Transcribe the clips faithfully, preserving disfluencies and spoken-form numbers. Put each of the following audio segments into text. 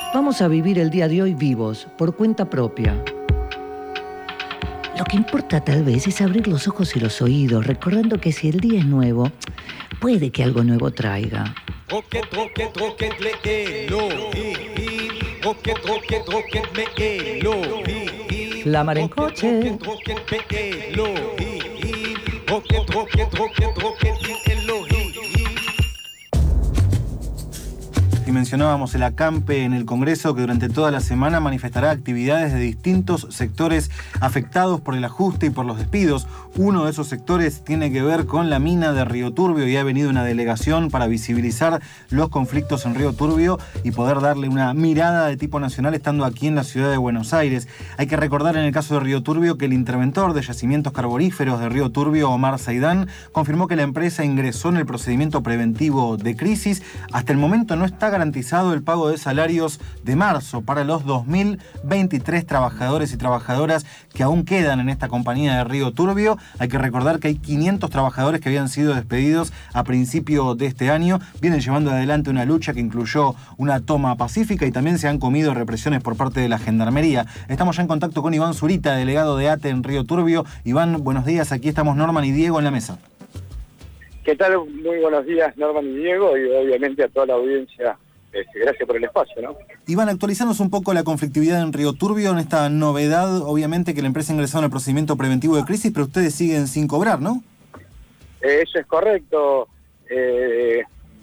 Vamos a vivir el día de hoy vivos, por cuenta propia. Lo que importa tal vez es abrir los ojos y los oídos, recordando que si el día es nuevo, puede que algo nuevo traiga. La mar en coche. Y mencionábamos el acampe en el Congreso, que durante toda la semana manifestará actividades de distintos sectores afectados por el ajuste y por los despidos. Uno de esos sectores tiene que ver con la mina de Río Turbio y ha venido una delegación para visibilizar los conflictos en Río Turbio y poder darle una mirada de tipo nacional estando aquí en la ciudad de Buenos Aires. Hay que recordar en el caso de Río Turbio que el interventor de yacimientos carboníferos de Río Turbio, Omar Zaidán, confirmó que la empresa ingresó en el procedimiento preventivo de crisis. Hasta el momento no está garantizado el pago de salarios de marzo para los dos mil veintitrés trabajadores y trabajadoras que aún quedan en esta compañía de Río Turbio. Hay que recordar que hay quinientos trabajadores que habían sido despedidos a principio de este año. Vienen llevando adelante una lucha que incluyó una toma pacífica y también se han comido represiones por parte de la Gendarmería. Estamos ya en contacto con Iván Zurita, delegado de A T E en Río Turbio. Iván, buenos días. Aquí estamos Norman y Diego en la mesa. ¿Qué tal? Muy buenos días, Norman y Diego, y obviamente a toda la audiencia. Este, gracias por el espacio, ¿no? Iván, actualizarnos un poco la conflictividad en Río Turbio, en esta novedad, obviamente que la empresa ingresó en el procedimiento preventivo de crisis, pero ustedes siguen sin cobrar, ¿no? Eh, eso es correcto. Eh,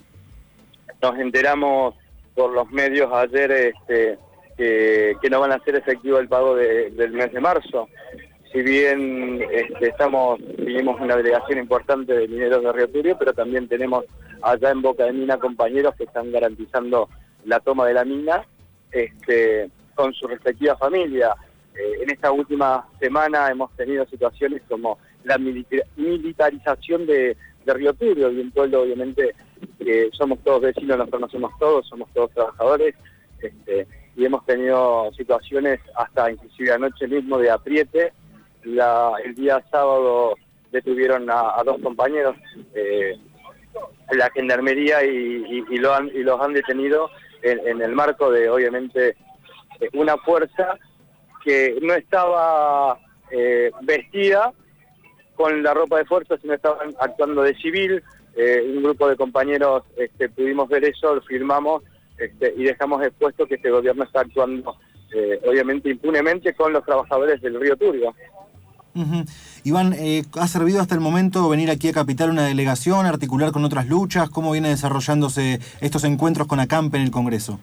nos enteramos por los medios ayer este, que, que no van a hacer efectivo el pago de, del mes de marzo. Si bien este, estamos, vivimos una delegación importante de mineros de Río Turbio, pero también tenemos allá en Boca de Mina compañeros que están garantizando la toma de la mina este, con su respectiva familia. Eh, en esta última semana hemos tenido situaciones como la militar- militarización de, de Río Turbio, y un pueblo obviamente que somos todos vecinos, nos conocemos todos, somos todos trabajadores, este, y hemos tenido situaciones hasta inclusive anoche mismo de apriete. La, el día sábado detuvieron a, a dos compañeros, eh, la Gendarmería, y, y, y, lo han, y los han detenido en, en el marco de, obviamente, una fuerza que no estaba eh, vestida con la ropa de fuerza, sino estaban actuando de civil. Eh, un grupo de compañeros este, pudimos ver eso, lo firmamos este, y dejamos expuesto que este gobierno está actuando, eh, obviamente, impunemente con los trabajadores del Río Turbio. Uh-huh. Iván, eh, ¿ha servido hasta el momento venir aquí a Capital una delegación, articular con otras luchas? ¿Cómo viene desarrollándose estos encuentros con acampe en el Congreso?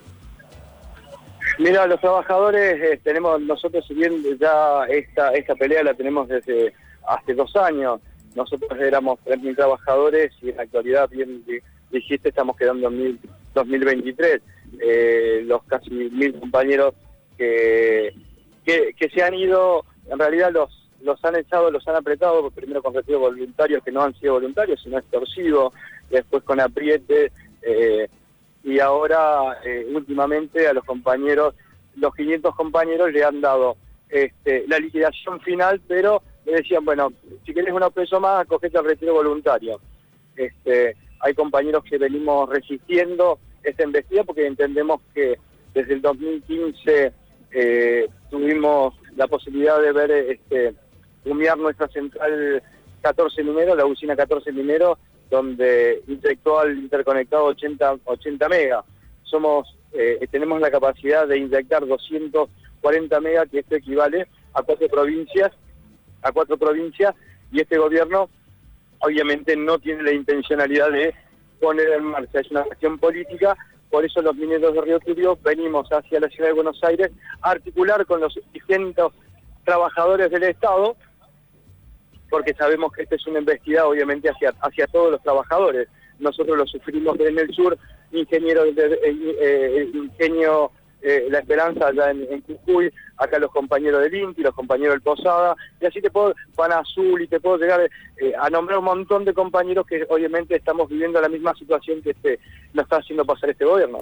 Mira, los trabajadores, eh, tenemos nosotros, si bien ya esta, esta pelea la tenemos desde hace dos años, nosotros éramos tres mil trabajadores y en la actualidad, bien dijiste, estamos quedando en dos mil veintitrés. Eh, los casi mil compañeros que, que, que se han ido, en realidad los los han echado, los han apretado, primero con retiro voluntarios que no han sido voluntarios, sino extorsivos, después con apriete, eh, y ahora eh, últimamente a los compañeros, los quinientos compañeros le han dado este, la liquidación final, pero le decían, bueno, si querés un peso más, acogete al retiro voluntario. Este, hay compañeros que venimos resistiendo esta embestida porque entendemos que desde el dos mil quince eh, tuvimos la posibilidad de ver este, humear nuestra central catorce Minero, la usina catorce Minero, donde inyectó al interconectado ochenta, ochenta megas. Somos, eh, tenemos la capacidad de inyectar doscientos cuarenta megas, que esto equivale a cuatro provincias, a cuatro provincias, y este gobierno obviamente no tiene la intencionalidad de poner en marcha, es una cuestión política. Por eso los mineros de Río Turbio venimos hacia la ciudad de Buenos Aires a articular con los distintos trabajadores del Estado, porque sabemos que esta es una embestida obviamente hacia, hacia todos los trabajadores. Nosotros lo sufrimos en el sur, ingeniero de, eh, eh, ingenio eh, La Esperanza allá en, en Jujuy, acá los compañeros del INTI, los compañeros del Posada, y así te puedo, Pan Azul, y te puedo llegar eh, a nombrar un montón de compañeros que obviamente estamos viviendo la misma situación que este nos está haciendo pasar este gobierno, ¿no?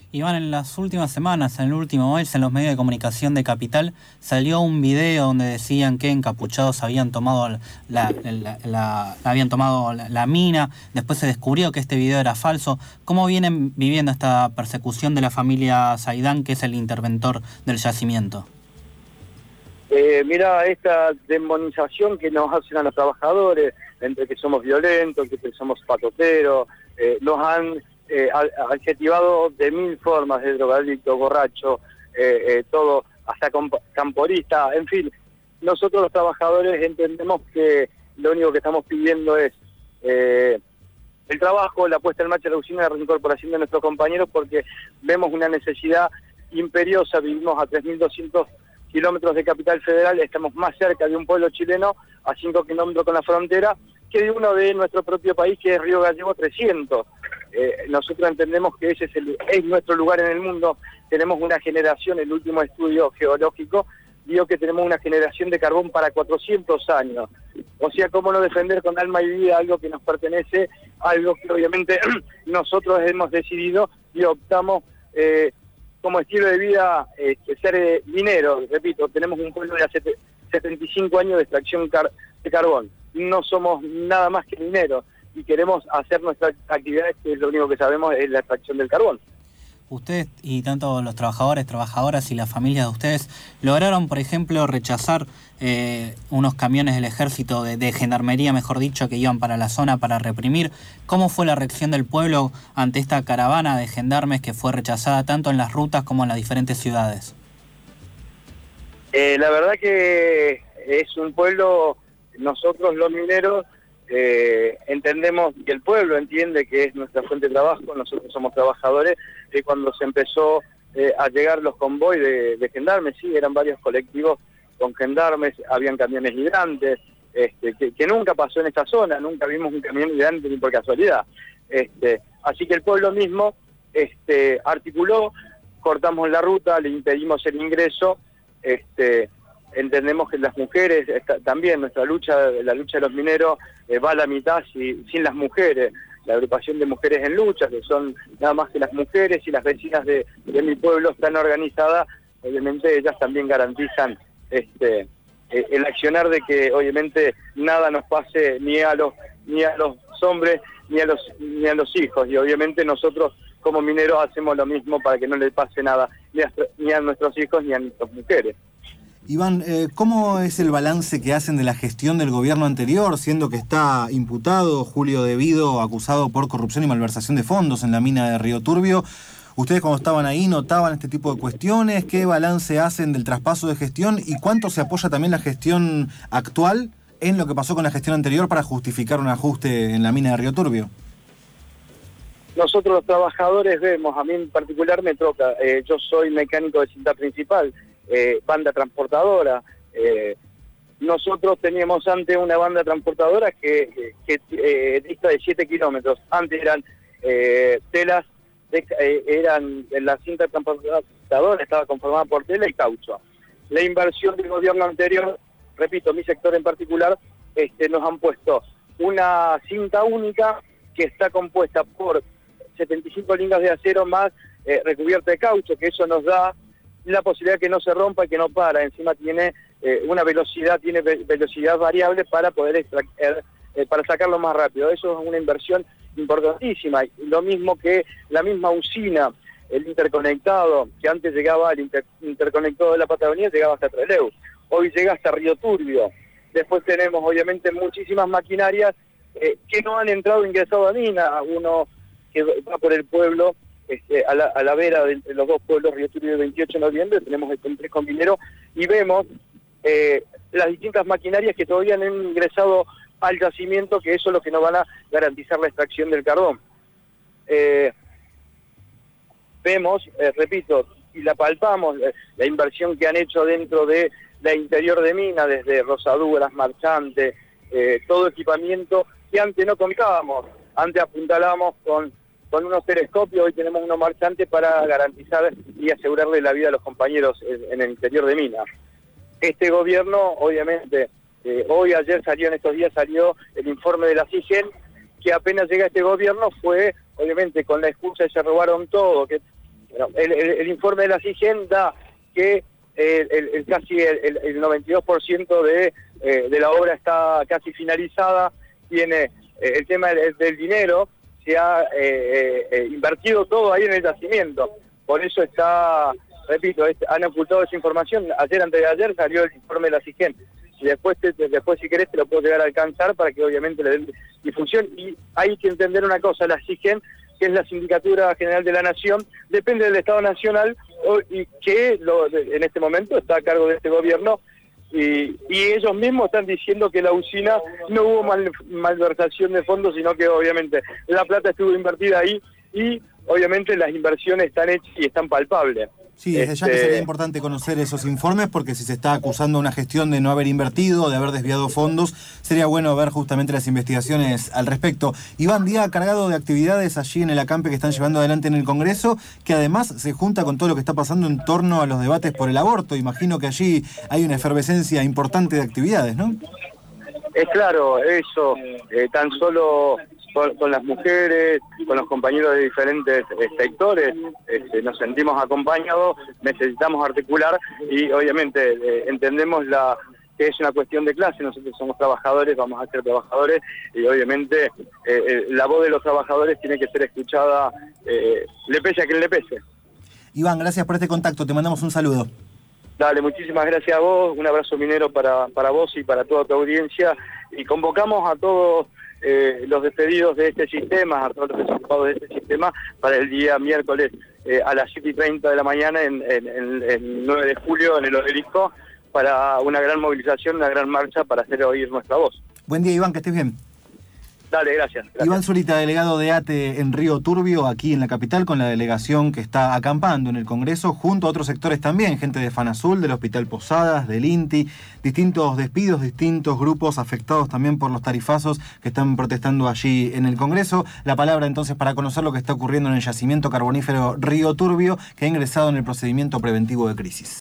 Iván, en las últimas semanas, en el último mes, en los medios de comunicación de Capital, salió un video donde decían que encapuchados habían tomado la, la, la, habían tomado la, la mina. Después se descubrió que este video era falso. ¿Cómo vienen viviendo esta persecución de la familia Saidán, que es el interventor del yacimiento? Eh, mira, esta demonización que nos hacen a los trabajadores, entre que somos violentos, que somos patoteros, eh, nos han eh, adjetivado de mil formas, de drogadicto, borracho, eh, eh, todo, hasta camporista, en fin. Nosotros los trabajadores entendemos que lo único que estamos pidiendo es eh, el trabajo, la puesta en marcha de la usina de reincorporación de nuestros compañeros, porque vemos una necesidad imperiosa. Vivimos a tres mil doscientos kilómetros de Capital Federal, estamos más cerca de un pueblo chileno, a cinco kilómetros con la frontera, que de uno de nuestro propio país, que es Río Gallego trescientos. Eh, nosotros entendemos que ese es, el, es nuestro lugar en el mundo. Tenemos una generación, el último estudio geológico dio que tenemos una generación de carbón para cuatrocientos años. O sea, ¿cómo no defender con alma y vida algo que nos pertenece, algo que obviamente nosotros hemos decidido y optamos eh, como estilo de vida eh, ser eh, minero? Repito, tenemos un pueblo de hace setenta y cinco años de extracción car de carbón. No somos nada más que mineros y queremos hacer nuestras actividades, que es lo único que sabemos, es la extracción del carbón. Ustedes y tanto los trabajadores, trabajadoras y las familias de ustedes lograron, por ejemplo, rechazar eh, unos camiones del ejército, de, de gendarmería, mejor dicho, que iban para la zona para reprimir. ¿Cómo fue la reacción del pueblo ante esta caravana de gendarmes que fue rechazada tanto en las rutas como en las diferentes ciudades? Eh, la verdad que es un pueblo, nosotros los mineros eh, entendemos, y el pueblo entiende que es nuestra fuente de trabajo, nosotros somos trabajadores, que cuando se empezó eh, a llegar los convoys de, de gendarmes, sí, eran varios colectivos con gendarmes, habían camiones hidrantes, este, que, que nunca pasó en esta zona, nunca vimos un camión hidrante ni por casualidad. Este, así que el pueblo mismo este, articuló, cortamos la ruta, le impedimos el ingreso. Este, entendemos que las mujeres, está, también nuestra lucha, la lucha de los mineros eh, va a la mitad si, sin las mujeres. La agrupación de mujeres en lucha, que son nada más que las mujeres y las vecinas de, de mi pueblo, están organizadas, obviamente ellas también garantizan este eh, el accionar de que obviamente nada nos pase ni a los ni a los hombres ni a los ni a los hijos, y obviamente nosotros como mineros hacemos lo mismo para que no le pase nada ni a, ni a nuestros hijos ni a nuestras mujeres. Iván, eh, ¿cómo es el balance que hacen de la gestión del gobierno anterior, siendo que está imputado Julio De Vido, acusado por corrupción y malversación de fondos en la mina de Río Turbio? ¿Ustedes cuando estaban ahí notaban este tipo de cuestiones? ¿Qué balance hacen del traspaso de gestión? ¿Y cuánto se apoya también la gestión actual en lo que pasó con la gestión anterior para justificar un ajuste en la mina de Río Turbio? Nosotros los trabajadores vemos, a mí en particular me toca, eh, yo soy mecánico de cinta principal, eh, banda transportadora. Eh, nosotros teníamos antes una banda transportadora que, que, que eh, dista de siete kilómetros. Antes eran eh, telas, de, eh, eran la cinta transportadora estaba conformada por tela y caucho. La inversión del gobierno anterior, repito, mi sector en particular, este, nos han puesto una cinta única que está compuesta por setenta y cinco lingas de acero más eh, recubierta de caucho, que eso nos da la posibilidad que no se rompa y que no para. Encima tiene eh, una velocidad, tiene ve velocidad variable para poder extraer, eh, para sacarlo más rápido. Eso es una inversión importantísima. Y lo mismo que la misma usina, el interconectado, que antes llegaba al inter interconectado de la Patagonia, llegaba hasta Trelew. Hoy llega hasta Río Turbio. Después tenemos obviamente muchísimas maquinarias eh, que no han entrado ingresado a mina. Uno que va por el pueblo, este, a, la, a la vera de entre los dos pueblos, Río Turbio y veintiocho de noviembre, tenemos el complejo minero y vemos eh, las distintas maquinarias que todavía no han ingresado al yacimiento, que eso es lo que nos van a garantizar la extracción del carbón. Eh, vemos, eh, repito, y la palpamos, eh, la inversión que han hecho dentro de la interior de mina, desde rozaduras, marchantes, eh, todo equipamiento que antes no contábamos. Antes apuntalábamos con, con unos telescopios, hoy tenemos unos marchantes para garantizar y asegurarle la vida a los compañeros en, en el interior de mina. Este gobierno, obviamente, eh, hoy, ayer salió, en estos días salió el informe de la CIGEN, que apenas llega este gobierno fue, obviamente, con la excusa de se robaron todo, que Bueno, el, el, el informe de la SIGEN da que el, el, el casi el, el noventa y dos por ciento de, eh, de la obra está casi finalizada. Tiene eh, el tema del, del dinero, se ha eh, eh, invertido todo ahí en el yacimiento. Por eso está, repito, es, han ocultado esa información. Ayer, antes de ayer, salió el informe de la SIGEN. Y después, te, después si querés, te lo puedo llegar a alcanzar para que obviamente le den difusión. Y hay que entender una cosa, la SIGEN, que es la Sindicatura General de la Nación, depende del Estado Nacional y que lo, en este momento está a cargo de este gobierno, y, y ellos mismos están diciendo que la usina no hubo mal, malversación de fondos, sino que obviamente la plata estuvo invertida ahí y obviamente las inversiones están hechas y están palpables. Sí, desde este... ya que sería importante conocer esos informes, porque si se está acusando una gestión de no haber invertido, de haber desviado fondos, sería bueno ver justamente las investigaciones al respecto. Iván, día cargado de actividades allí en el acampe que están llevando adelante en el Congreso, que además se junta con todo lo que está pasando en torno a los debates por el aborto. Imagino que allí hay una efervescencia importante de actividades, ¿no? Es claro, eso, eh, tan solo con, con las mujeres, con los compañeros de diferentes eh, sectores, este, nos sentimos acompañados, necesitamos articular y obviamente eh, entendemos la que es una cuestión de clase. Nosotros somos trabajadores, vamos a ser trabajadores y obviamente eh, eh, la voz de los trabajadores tiene que ser escuchada, eh, le pese a quien le pese. Iván, gracias por este contacto, te mandamos un saludo. Dale, muchísimas gracias a vos, un abrazo minero para, para vos y para toda tu audiencia, y convocamos a todos eh, los despedidos de este sistema, a todos los desocupados de este sistema, para el día miércoles eh, a las siete y treinta de la mañana, en, en, en, en nueve de julio, en el Obelisco, para una gran movilización, una gran marcha para hacer oír nuestra voz. Buen día, Iván, que estés bien. Dale, gracias, gracias. Iván Zurita, delegado de ATE en Río Turbio, aquí en la capital, con la delegación que está acampando en el Congreso, junto a otros sectores también, gente de FANASUL, del Hospital Posadas, del INTI, distintos despidos, distintos grupos afectados también por los tarifazos que están protestando allí en el Congreso. La palabra entonces para conocer lo que está ocurriendo en el yacimiento carbonífero Río Turbio, que ha ingresado en el procedimiento preventivo de crisis.